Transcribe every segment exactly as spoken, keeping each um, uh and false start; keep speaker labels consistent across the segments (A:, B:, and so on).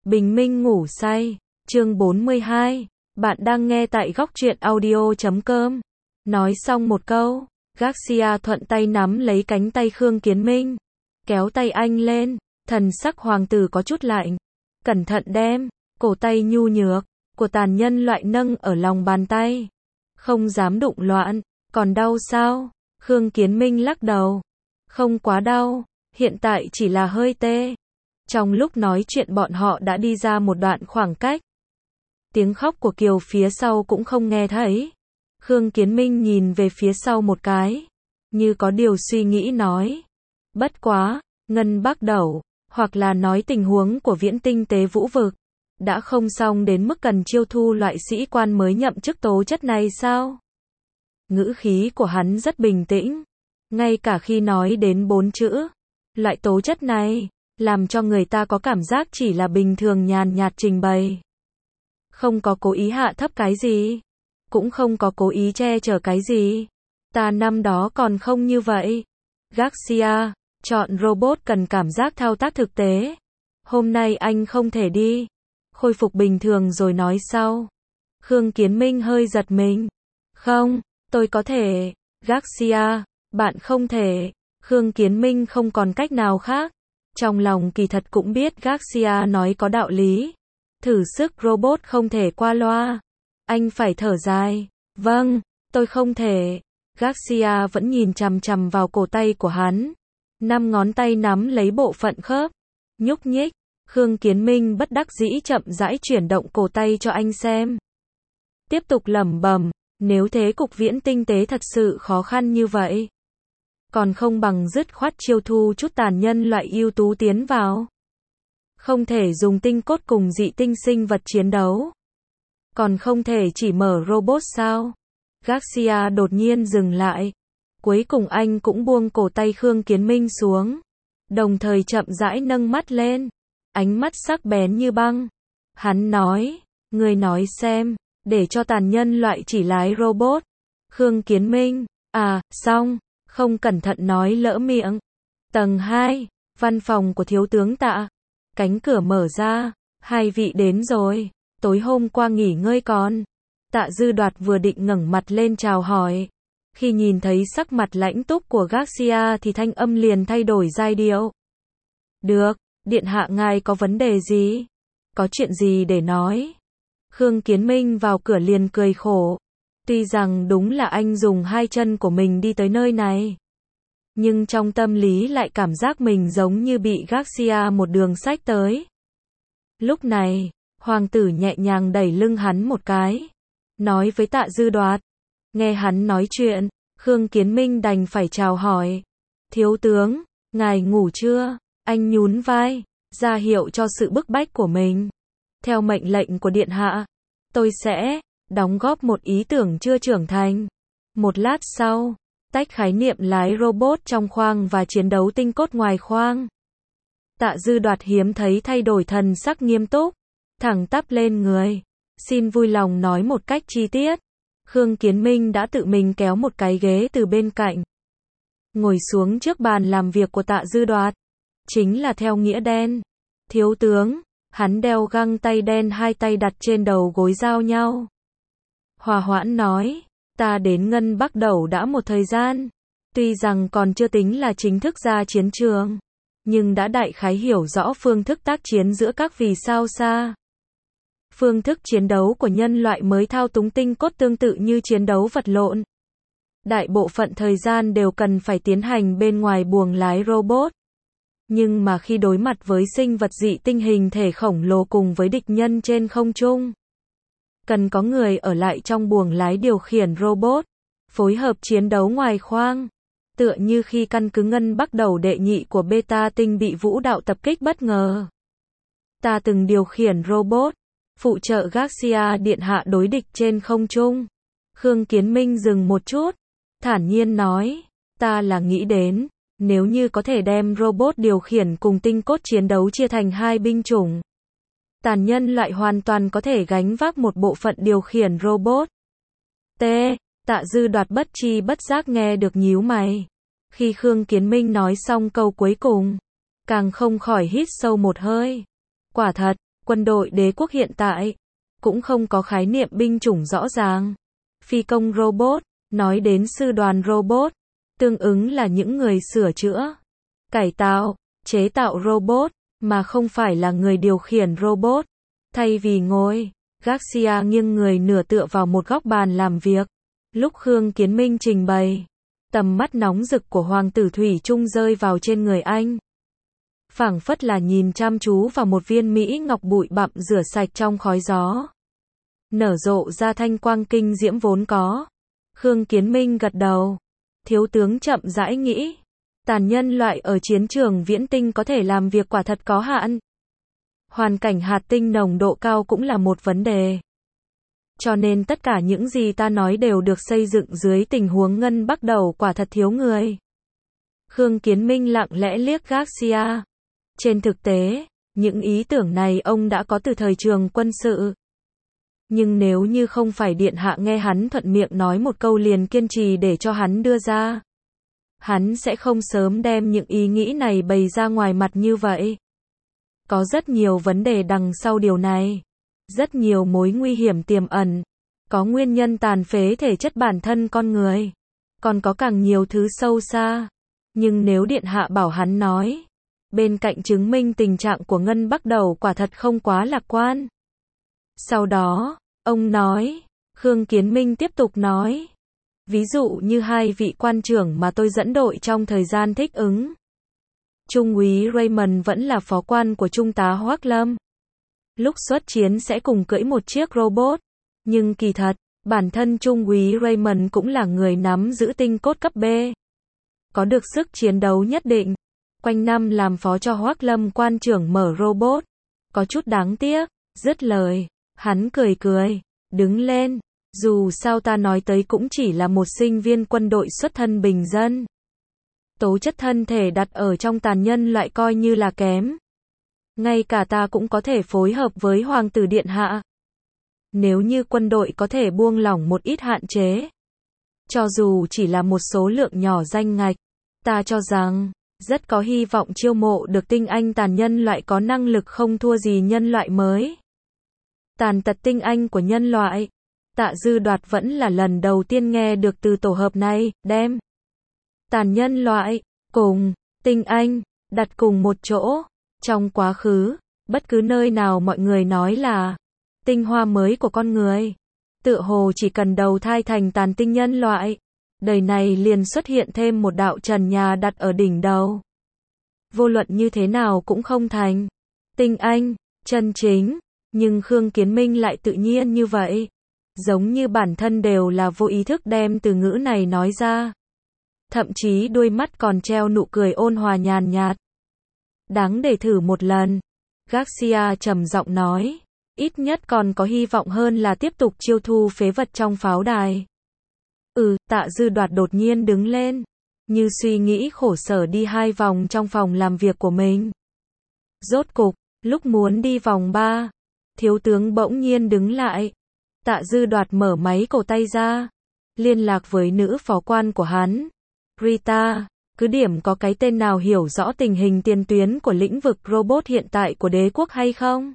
A: Bình minh ngủ say, chương bốn mươi hai, bạn đang nghe tại góc truyện audio chấm com. Nói xong một câu, Garcia thuận tay nắm lấy cánh tay Khương Kiến Minh, kéo tay anh lên, thần sắc hoàng tử có chút lạnh, cẩn thận đem, cổ tay nhu nhược, của tàn nhân loại nâng ở lòng bàn tay, không dám đụng loạn, còn đau sao? Khương Kiến Minh lắc đầu, không quá đau, hiện tại chỉ là hơi tê. Trong lúc nói chuyện bọn họ đã đi ra một đoạn khoảng cách. Tiếng khóc của Kiều phía sau cũng không nghe thấy. Khương Kiến Minh nhìn về phía sau một cái, như có điều suy nghĩ nói. Bất quá, Ngân Bắc Đẩu, hoặc là nói tình huống của Viễn Tinh Tế Vũ Vực, đã không xong đến mức cần chiêu thu loại sĩ quan mới nhậm chức tố chất này sao? Ngữ khí của hắn rất bình tĩnh, ngay cả khi nói đến bốn chữ, loại tố chất này, làm cho người ta có cảm giác chỉ là bình thường nhàn nhạt trình bày. Không có cố ý hạ thấp cái gì, cũng không có cố ý che chở cái gì. Ta năm đó còn không như vậy. Garcia, chọn robot cần cảm giác thao tác thực tế. Hôm nay anh không thể đi. Khôi phục bình thường rồi nói sau. Khương Kiến Minh hơi giật mình. Không, tôi có thể. Garcia, bạn không thể. Khương Kiến Minh không còn cách nào khác. Trong lòng kỳ thật cũng biết Garcia nói có đạo lý. Thử sức robot không thể qua loa. Anh phải thở dài. Vâng, tôi không thể. Garcia vẫn nhìn chằm chằm vào cổ tay của hắn. Năm ngón tay nắm lấy bộ phận khớp. Nhúc nhích. Khương Kiến Minh bất đắc dĩ chậm rãi chuyển động cổ tay cho anh xem. Tiếp tục lẩm bẩm. Nếu thế cục Viễn Tinh Tế thật sự khó khăn như vậy, còn không bằng dứt khoát chiêu thu chút tàn nhân loại ưu tú tiến vào. Không thể dùng tinh cốt cùng dị tinh sinh vật chiến đấu. Còn không thể chỉ mở robot sao? Garcia đột nhiên dừng lại. Cuối cùng anh cũng buông cổ tay Khương Kiến Minh xuống. Đồng thời chậm rãi nâng mắt lên. Ánh mắt sắc bén như băng. Hắn nói, người nói xem, để cho tàn nhân loại chỉ lái robot. Khương Kiến Minh, à, xong. Không cẩn thận nói lỡ miệng. Tầng hai, văn phòng của thiếu tướng Tạ. Cánh cửa mở ra, hai vị đến rồi, tối hôm qua nghỉ ngơi còn. Tạ Dư Đoạt vừa định ngẩng mặt lên chào hỏi. Khi nhìn thấy sắc mặt lãnh túc của Garcia thì thanh âm liền thay đổi giai điệu. Được, điện hạ ngài có vấn đề gì? Có chuyện gì để nói? Khương Kiến Minh vào cửa liền cười khổ. Tuy rằng đúng là anh dùng hai chân của mình đi tới nơi này, nhưng trong tâm lý lại cảm giác mình giống như bị Garcia một đường xách tới. Lúc này, hoàng tử nhẹ nhàng đẩy lưng hắn một cái, nói với Tạ Dư Đoạt. Nghe hắn nói chuyện, Khương Kiến Minh đành phải chào hỏi. Thiếu tướng, ngài ngủ chưa? Anh nhún vai, ra hiệu cho sự bức bách của mình. Theo mệnh lệnh của điện hạ, tôi sẽ đóng góp một ý tưởng chưa trưởng thành. Một lát sau, tách khái niệm lái robot trong khoang và chiến đấu tinh cốt ngoài khoang. Tạ Dư Đoạt hiếm thấy thay đổi thần sắc nghiêm túc, thẳng tắp lên người. Xin vui lòng nói một cách chi tiết. Khương Kiến Minh đã tự mình kéo một cái ghế từ bên cạnh, ngồi xuống trước bàn làm việc của Tạ Dư Đoạt. Chính là theo nghĩa đen. Thiếu tướng, hắn đeo găng tay đen, hai tay đặt trên đầu gối giao nhau. Hòa hoãn nói, ta đến Ngân Bắc Đẩu đã một thời gian. Tuy rằng còn chưa tính là chính thức ra chiến trường, nhưng đã đại khái hiểu rõ phương thức tác chiến giữa các vì sao xa. Phương thức chiến đấu của nhân loại mới thao túng tinh cốt tương tự như chiến đấu vật lộn. Đại bộ phận thời gian đều cần phải tiến hành bên ngoài buồng lái robot. Nhưng mà khi đối mặt với sinh vật dị tinh hình thể khổng lồ cùng với địch nhân trên không trung, cần có người ở lại trong buồng lái điều khiển robot, phối hợp chiến đấu ngoài khoang. Tựa như khi căn cứ Ngân Bắc Đẩu đệ nhị của Beta tinh bị vũ đạo tập kích bất ngờ. Ta từng điều khiển robot, phụ trợ Garcia điện hạ đối địch trên không trung. Khương Kiến Minh dừng một chút, thản nhiên nói, ta là nghĩ đến, nếu như có thể đem robot điều khiển cùng tinh cốt chiến đấu chia thành hai binh chủng, tàn nhân loại hoàn toàn có thể gánh vác một bộ phận điều khiển robot. T. Tạ Dư Đoạt bất chi bất giác nghe được nhíu mày. Khi Khương Kiến Minh nói xong câu cuối cùng, càng không khỏi hít sâu một hơi. Quả thật, Quân đội đế quốc hiện tại cũng không có khái niệm binh chủng rõ ràng. Phi công robot, nói đến sư đoàn robot, tương ứng là những người sửa chữa, cải tạo, chế tạo robot, mà không phải là người điều khiển robot. Thay vì ngồi, Garcia nghiêng người nửa tựa vào một góc bàn làm việc. Lúc Khương Kiến Minh trình bày, tầm mắt nóng rực của hoàng tử thủy chung rơi vào trên người anh. Phảng phất là nhìn chăm chú vào một viên mỹ ngọc bụi bặm rửa sạch trong khói gió. Nở rộ ra thanh quang kinh diễm vốn có. Khương Kiến Minh gật đầu. Thiếu tướng chậm rãi nghĩ. Tàn nhân loại ở chiến trường viễn tinh có thể làm việc quả thật có hạn. Hoàn cảnh hạt tinh nồng độ cao cũng là một vấn đề. Cho nên tất cả những gì ta nói đều được xây dựng dưới tình huống ngân bắt đầu quả thật thiếu người. Khương Kiến Minh lặng lẽ liếc Garcia. Trên thực tế, những ý tưởng này ông đã có từ thời trường quân sự. Nhưng nếu như không phải điện hạ nghe hắn thuận miệng nói một câu liền kiên trì để cho hắn đưa ra, hắn sẽ không sớm đem những ý nghĩ này bày ra ngoài mặt như vậy. Có rất nhiều vấn đề đằng sau điều này. Rất nhiều mối nguy hiểm tiềm ẩn. Có nguyên nhân tàn phế thể chất bản thân con người. Còn có càng nhiều thứ sâu xa. Nhưng nếu điện hạ bảo hắn nói, bên cạnh chứng minh tình trạng của Ngân Bắc Đầu quả thật không quá lạc quan. Sau đó, ông nói, Khương Kiến Minh tiếp tục nói. Ví dụ như hai vị quan trưởng mà tôi dẫn đội trong thời gian thích ứng. Trung úy Raymond vẫn là phó quan của Trung tá Hoắc Lâm. Lúc xuất chiến sẽ cùng cưỡi một chiếc robot. Nhưng kỳ thật, bản thân Trung úy Raymond cũng là người nắm giữ tinh cốt cấp B. Có được sức chiến đấu nhất định. Quanh năm làm phó cho Hoắc Lâm quan trưởng mở robot. Có chút đáng tiếc. Dứt lời, hắn cười cười, đứng lên. Dù sao ta nói tới cũng chỉ là một sinh viên quân đội xuất thân bình dân. Tố chất thân thể đặt ở trong tàn nhân loại coi như là kém. Ngay cả ta cũng có thể phối hợp với Hoàng tử Điện Hạ. Nếu như quân đội có thể buông lỏng một ít hạn chế. Cho dù chỉ là một số lượng nhỏ danh ngạch. Ta cho rằng, rất có hy vọng chiêu mộ được tinh anh tàn nhân loại có năng lực không thua gì nhân loại mới. Tàn tật tinh anh của nhân loại. Tạ Dư Đoạt vẫn là lần đầu tiên nghe được từ tổ hợp này, đem tàn nhân loại, cùng, tinh anh, đặt cùng một chỗ. Trong quá khứ, bất cứ nơi nào mọi người nói là tinh hoa mới của con người. Tựa hồ chỉ cần đầu thai thành tàn tinh nhân loại. Đời này liền xuất hiện thêm một đạo trần nhà đặt ở đỉnh đầu. Vô luận như thế nào cũng không thành tinh anh, chân chính. Nhưng Khương Kiến Minh lại tự nhiên như vậy. Giống như bản thân đều là vô ý thức đem từ ngữ này nói ra. Thậm chí đôi mắt còn treo nụ cười ôn hòa nhàn nhạt. Đáng để thử một lần. Garcia trầm giọng nói. Ít nhất còn có hy vọng hơn là tiếp tục chiêu thu phế vật trong pháo đài. Ừ, Tạ Dư Đoạt đột nhiên đứng lên. Như suy nghĩ khổ sở đi hai vòng trong phòng làm việc của mình. Rốt cục, lúc muốn đi vòng ba, thiếu tướng bỗng nhiên đứng lại. Tạ Dư Đoạt mở máy cổ tay ra. Liên lạc với nữ phó quan của hắn. Rita, cứ điểm có cái tên nào hiểu rõ tình hình tiền tuyến của lĩnh vực robot hiện tại của đế quốc hay không?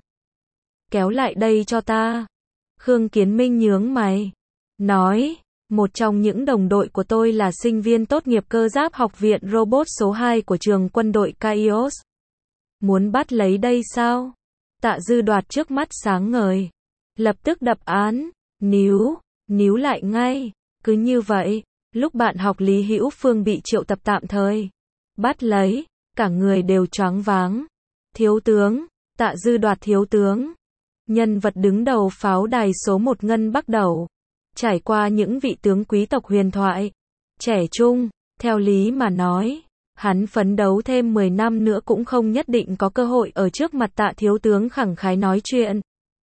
A: Kéo lại đây cho ta. Khương Kiến Minh nhướng mày. Nói, một trong những đồng đội của tôi là sinh viên tốt nghiệp cơ giáp học viện robot số hai của trường quân đội Kaios. Muốn bắt lấy đây sao? Tạ Dư Đoạt trước mắt sáng ngời. Lập tức đập án, níu, níu lại ngay. Cứ như vậy, lúc bạn học Lý Hữu Phương bị triệu tập tạm thời, bắt lấy, cả người đều choáng váng. Thiếu tướng, Tạ Dư Đoạt thiếu tướng. Nhân vật đứng đầu pháo đài số một Ngân Bắc Đầu. Trải qua những vị tướng quý tộc huyền thoại. Trẻ trung, theo lý mà nói. Hắn phấn đấu thêm mười năm nữa cũng không nhất định có cơ hội ở trước mặt Tạ thiếu tướng khẳng khái nói chuyện.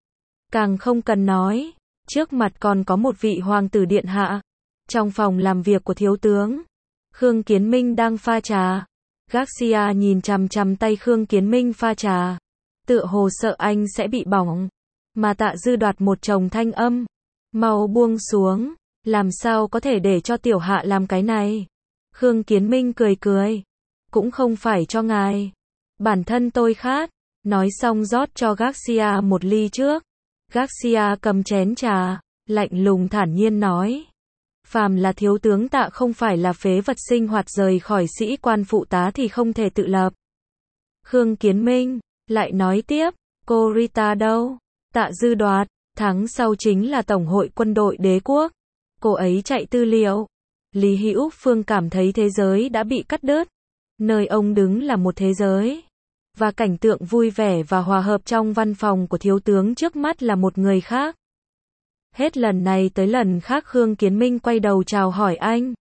A: Càng không cần nói, trước mặt còn có một vị hoàng tử điện hạ. Trong phòng làm việc của thiếu tướng, Khương Kiến Minh đang pha trà. Garcia nhìn chằm chằm tay Khương Kiến Minh pha trà. Tựa hồ sợ anh sẽ bị bỏng. Mà Tạ Dư Đoạt một chồng thanh âm. Mau buông xuống, làm sao có thể để cho tiểu hạ làm cái này. Khương Kiến Minh cười cười. Cũng không phải cho ngài. Bản thân tôi khát. Nói xong rót cho Garcia một ly trước. Garcia cầm chén trà, lạnh lùng thản nhiên nói. Phàm là thiếu tướng Tạ không phải là phế vật sinh hoạt rời khỏi sĩ quan phụ tá thì không thể tự lập. Khương Kiến Minh lại nói tiếp, cô Rita đâu? Tạ Dư Đoạt, tháng sau chính là Tổng hội quân đội đế quốc. Cô ấy chạy tư liệu. Lý Hữu Phương cảm thấy thế giới đã bị cắt đứt. Nơi ông đứng là một thế giới. Và cảnh tượng vui vẻ và hòa hợp trong văn phòng của thiếu tướng trước mắt là một người khác. Hết lần này tới lần khác Khương Kiến Minh quay đầu chào hỏi anh.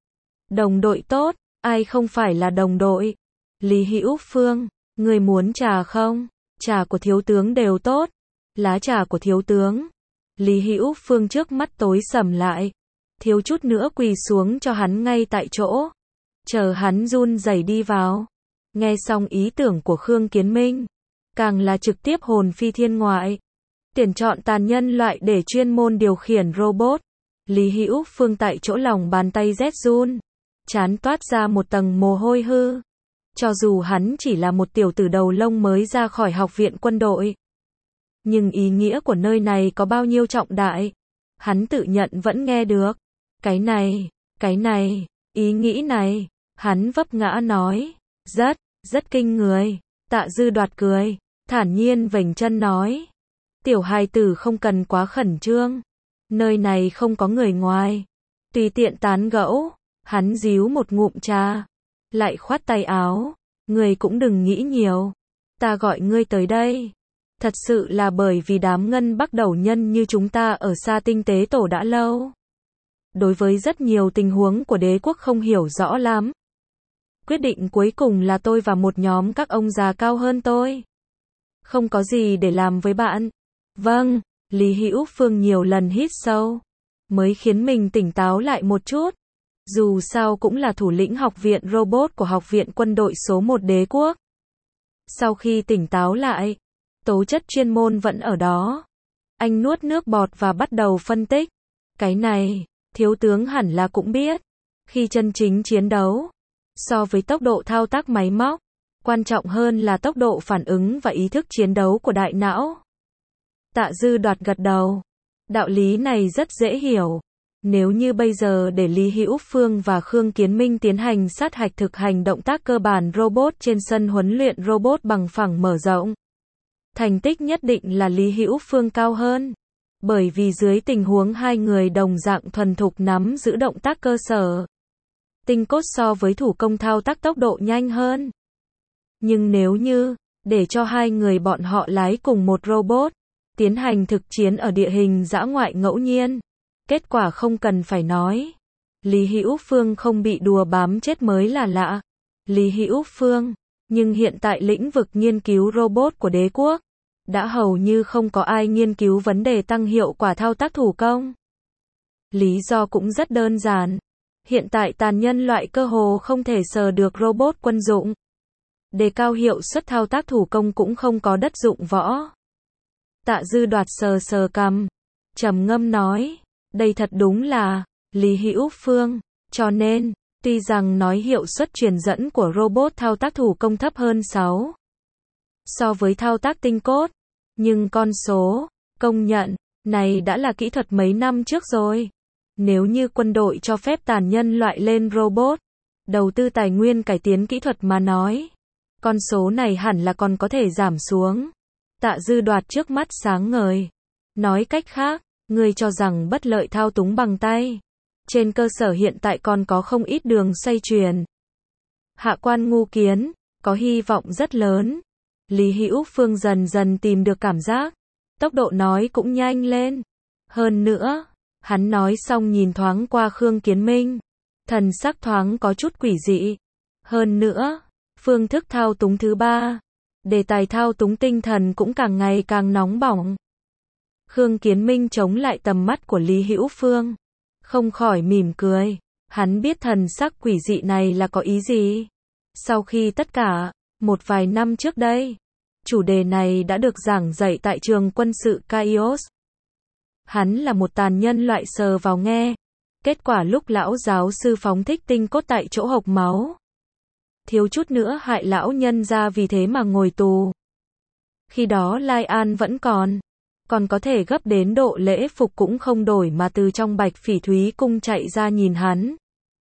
A: Đồng đội tốt, ai không phải là đồng đội? Lý Hữu Phương, người muốn trà không? Trà của thiếu tướng đều tốt. Lá trà của thiếu tướng. Lý Hữu Phương trước mắt tối sầm lại. Thiếu chút nữa quỳ xuống cho hắn ngay tại chỗ. Chờ hắn run rẩy đi vào. Nghe xong ý tưởng của Khương Kiến Minh, càng là trực tiếp hồn phi thiên ngoại. Tuyển chọn tàn nhân loại để chuyên môn điều khiển robot. Lý Hữu Phương tại chỗ lòng bàn tay rét run, trán toát ra một tầng mồ hôi hư. Cho dù hắn chỉ là một tiểu tử đầu lông mới ra khỏi học viện quân đội, nhưng ý nghĩa của nơi này có bao nhiêu trọng đại, hắn tự nhận vẫn nghe được. Cái này, cái này, ý nghĩ này, hắn vấp ngã nói, rất, rất kinh người. Tạ Dư Đoạt cười, thản nhiên vểnh chân nói, tiểu hài tử không cần quá khẩn trương, nơi này không có người ngoài, tùy tiện tán gẫu. Hắn díu một ngụm trà, lại khoát tay áo, người cũng đừng nghĩ nhiều, ta gọi ngươi tới đây, thật sự là bởi vì đám ngân bắc đầu nhân như chúng ta ở xa tinh tế tổ đã lâu. Đối với rất nhiều tình huống của đế quốc không hiểu rõ lắm. Quyết định cuối cùng là tôi và một nhóm các ông già cao hơn tôi. Không có gì để làm với bạn. Vâng, Lý Hữu Phương nhiều lần hít sâu, mới khiến mình tỉnh táo lại một chút. Dù sao cũng là thủ lĩnh học viện robot của học viện quân đội số một đế quốc. Sau khi tỉnh táo lại, tố chất chuyên môn vẫn ở đó. Anh nuốt nước bọt và bắt đầu phân tích. Cái này, thiếu tướng hẳn là cũng biết. Khi chân chính chiến đấu, so với tốc độ thao tác máy móc, quan trọng hơn là tốc độ phản ứng và ý thức chiến đấu của đại não. Tạ Dư Đoạt gật đầu. Đạo lý này rất dễ hiểu. Nếu như bây giờ để Lý Hữu Phương và Khương Kiến Minh tiến hành sát hạch thực hành động tác cơ bản robot trên sân huấn luyện robot bằng phẳng mở rộng, thành tích nhất định là Lý Hữu Phương cao hơn. Bởi vì dưới tình huống hai người đồng dạng thuần thục nắm giữ động tác cơ sở, tinh cốt so với thủ công thao tác tốc độ nhanh hơn. Nhưng nếu như để cho hai người bọn họ lái cùng một robot, tiến hành thực chiến ở địa hình dã ngoại ngẫu nhiên, kết quả không cần phải nói. Lý Hữu Phương không bị đùa bám chết mới là lạ. Lý Hữu Phương, nhưng hiện tại lĩnh vực nghiên cứu robot của đế quốc, đã hầu như không có ai nghiên cứu vấn đề tăng hiệu quả thao tác thủ công. Lý do cũng rất đơn giản. Hiện tại tàn nhân loại cơ hồ không thể sờ được robot quân dụng. Đề cao hiệu suất thao tác thủ công cũng không có đất dụng võ. Tạ Dư Đoạt sờ sờ cằm, trầm ngâm nói, đây thật đúng là Lý Hữu Phương, cho nên, tuy rằng nói hiệu suất truyền dẫn của robot thao tác thủ công thấp hơn sáu so với thao tác tinh cốt, nhưng con số công nhận này đã là kỹ thuật mấy năm trước rồi. Nếu như quân đội cho phép tàn nhân loại lên robot, đầu tư tài nguyên cải tiến kỹ thuật mà nói, con số này hẳn là còn có thể giảm xuống. Tạ Dư Đoạt trước mắt sáng ngời. Nói cách khác, ngươi cho rằng bất lợi thao túng bằng tay. Trên cơ sở hiện tại còn có không ít đường xoay chuyển. Hạ quan ngu kiến, có hy vọng rất lớn. Lý Hữu Phương dần dần tìm được cảm giác. Tốc độ nói cũng nhanh lên. Hơn nữa, hắn nói xong nhìn thoáng qua Khương Kiến Minh. Thần sắc thoáng có chút quỷ dị. Hơn nữa, phương thức thao túng thứ ba, đề tài thao túng tinh thần cũng càng ngày càng nóng bỏng. Khương Kiến Minh chống lại tầm mắt của Lý Hữu Phương, không khỏi mỉm cười. Hắn biết thần sắc quỷ dị này là có ý gì. Sau khi tất cả, một vài năm trước đây, chủ đề này đã được giảng dạy tại trường quân sự Kaios. Hắn là một tàn nhân loại sờ vào nghe. Kết quả lúc lão giáo sư phóng thích tinh cốt tại chỗ hộc máu, thiếu chút nữa hại lão nhân ra vì thế mà ngồi tù. Khi đó Lai An vẫn còn. Còn có thể gấp đến độ lễ phục cũng không đổi mà từ trong Bạch Phỉ Thúy cung chạy ra nhìn hắn.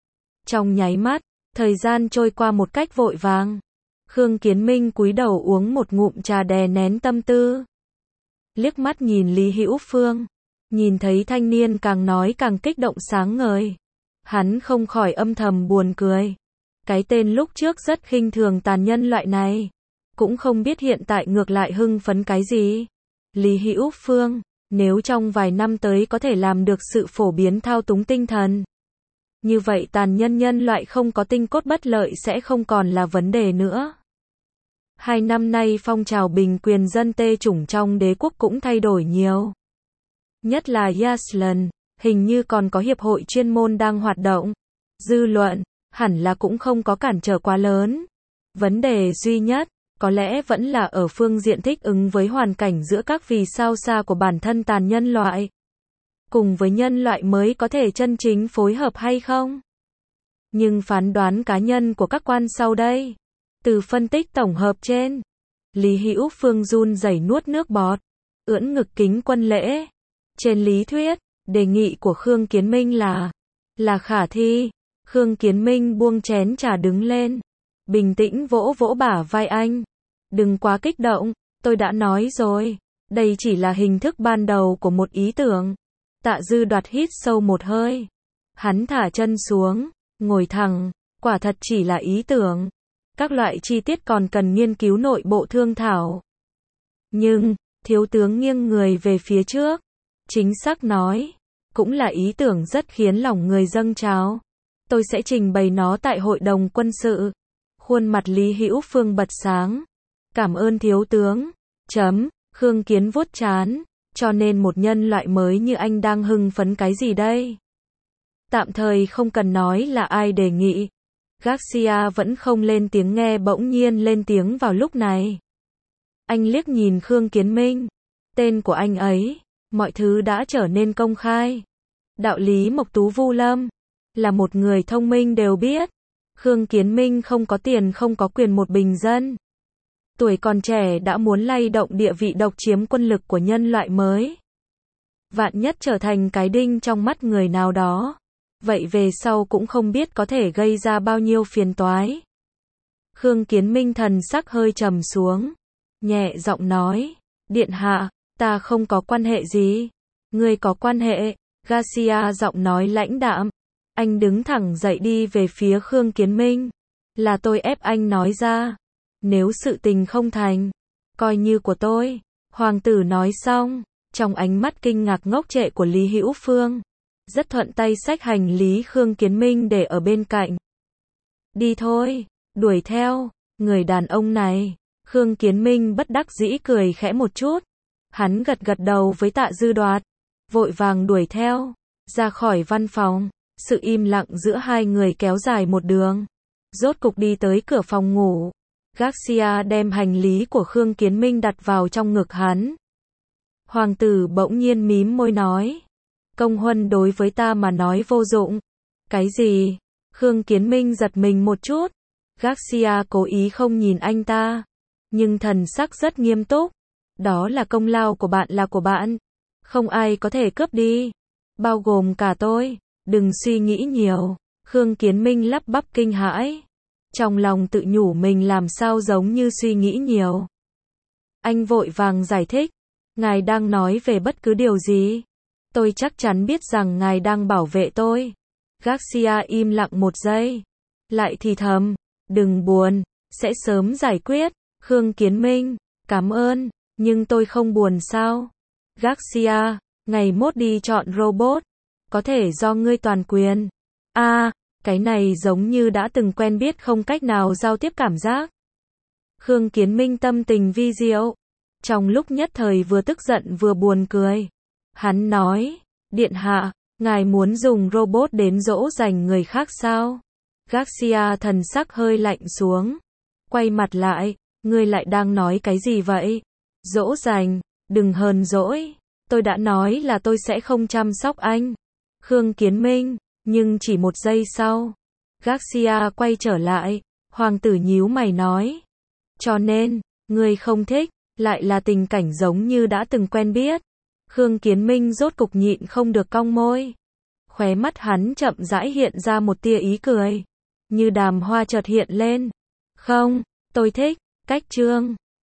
A: Trong nháy mắt, thời gian trôi qua một cách vội vàng. Khương Kiến Minh cúi đầu uống một ngụm trà đè nén tâm tư. Liếc mắt nhìn Lý Hữu Phương, nhìn thấy thanh niên càng nói càng kích động sáng ngời. Hắn không khỏi âm thầm buồn cười. Cái tên lúc trước rất khinh thường tàn nhân loại này, cũng không biết hiện tại ngược lại hưng phấn cái gì. Lý Hữu Phương, nếu trong vài năm tới có thể làm được sự phổ biến thao túng tinh thần, như vậy tàn nhân nhân loại không có tinh cốt bất lợi sẽ không còn là vấn đề nữa. Hai năm nay phong trào bình quyền dân tê chủng trong đế quốc cũng thay đổi nhiều. Nhất là Yaslan, hình như còn có hiệp hội chuyên môn đang hoạt động. Dư luận, hẳn là cũng không có cản trở quá lớn. Vấn đề duy nhất, có lẽ vẫn là ở phương diện thích ứng với hoàn cảnh giữa các vì sao xa của bản thân tàn nhân loại. Cùng với nhân loại mới có thể chân chính phối hợp hay không? Nhưng phán đoán cá nhân của các quan sau đây. Từ phân tích tổng hợp trên, Lý Hữu Phương run rẩy nuốt nước bọt, ưỡn ngực kính quân lễ. Trên lý thuyết, đề nghị của Khương Kiến Minh là là khả thi. Khương Kiến Minh buông chén trà đứng lên, bình tĩnh vỗ vỗ bả vai anh. Đừng quá kích động, tôi đã nói rồi, đây chỉ là hình thức ban đầu của một ý tưởng. Tạ Dư Đoạt hít sâu một hơi. Hắn thả chân xuống, ngồi thẳng, quả thật chỉ là ý tưởng. Các loại chi tiết còn cần nghiên cứu nội bộ thương thảo. Nhưng, thiếu tướng nghiêng người về phía trước. Chính xác nói, cũng là ý tưởng rất khiến lòng người dâng trào. Tôi sẽ trình bày nó tại hội đồng quân sự. Khuôn mặt Lý Hữu Phương bật sáng. Cảm ơn thiếu tướng. Chấm, Khương Kiến vuốt trán. Cho nên một nhân loại mới như anh đang hưng phấn cái gì đây? Tạm thời không cần nói là ai đề nghị. Garcia vẫn không lên tiếng nghe bỗng nhiên lên tiếng vào lúc này. Anh liếc nhìn Khương Kiến Minh. Tên của anh ấy, mọi thứ đã trở nên công khai. Đạo lý Mộc Tú Vu Lâm, là một người thông minh đều biết. Khương Kiến Minh không có tiền không có quyền một bình dân. Tuổi còn trẻ đã muốn lay động địa vị độc chiếm quân lực của nhân loại mới. Vạn nhất trở thành cái đinh trong mắt người nào đó. Vậy về sau cũng không biết có thể gây ra bao nhiêu phiền toái. Khương Kiến Minh thần sắc hơi trầm xuống. Nhẹ giọng nói. Điện hạ, ta không có quan hệ gì. Ngươi có quan hệ. Garcia giọng nói lãnh đạm. Anh đứng thẳng dậy đi về phía Khương Kiến Minh. Là tôi ép anh nói ra. Nếu sự tình không thành, coi như của tôi. Hoàng tử nói xong, trong ánh mắt kinh ngạc ngốc trệ của Lý Hữu Phương, rất thuận tay xách hành lý Khương Kiến Minh để ở bên cạnh. Đi thôi, đuổi theo, người đàn ông này. Khương Kiến Minh bất đắc dĩ cười khẽ một chút. Hắn gật gật đầu với Tạ Dư Đoạt, vội vàng đuổi theo, ra khỏi văn phòng. Sự im lặng giữa hai người kéo dài một đường. Rốt cục đi tới cửa phòng ngủ. Garcia đem hành lý của Khương Kiến Minh đặt vào trong ngực hắn. Hoàng tử bỗng nhiên mím môi nói. Công huân đối với ta mà nói vô dụng. Cái gì? Khương Kiến Minh giật mình một chút. Garcia cố ý không nhìn anh ta, nhưng thần sắc rất nghiêm túc. Đó là công lao của bạn là của bạn. Không ai có thể cướp đi. Bao gồm cả tôi. Đừng suy nghĩ nhiều. Khương Kiến Minh lắp bắp kinh hãi. Trong lòng tự nhủ mình làm sao giống như suy nghĩ nhiều. Anh vội vàng giải thích. Ngài đang nói về bất cứ điều gì. Tôi chắc chắn biết rằng ngài đang bảo vệ tôi. Garcia im lặng một giây. Lại thì thầm. Đừng buồn. Sẽ sớm giải quyết. Khương Kiến Minh. Cảm ơn. Nhưng tôi không buồn sao? Garcia. Ngày mốt đi chọn robot. Có thể do ngươi toàn quyền. A, à, cái này giống như đã từng quen biết không cách nào giao tiếp cảm giác. Khương Kiến Minh tâm tình vi diệu. Trong lúc nhất thời vừa tức giận vừa buồn cười. Hắn nói, điện hạ, ngài muốn dùng robot đến dỗ dành người khác sao? Garcia thần sắc hơi lạnh xuống. Quay mặt lại, ngươi lại đang nói cái gì vậy? Dỗ dành, đừng hờn dỗi. Tôi đã nói là tôi sẽ không chăm sóc anh. Khương Kiến Minh, nhưng chỉ một giây sau. Garcia quay trở lại, hoàng tử nhíu mày nói. Cho nên, ngươi không thích, lại là tình cảnh giống như đã từng quen biết. Khương Kiến Minh rốt cục nhịn không được cong môi. Khóe mắt hắn chậm rãi hiện ra một tia ý cười. Như đàm hoa chợt hiện lên. Không, tôi thích cách Trương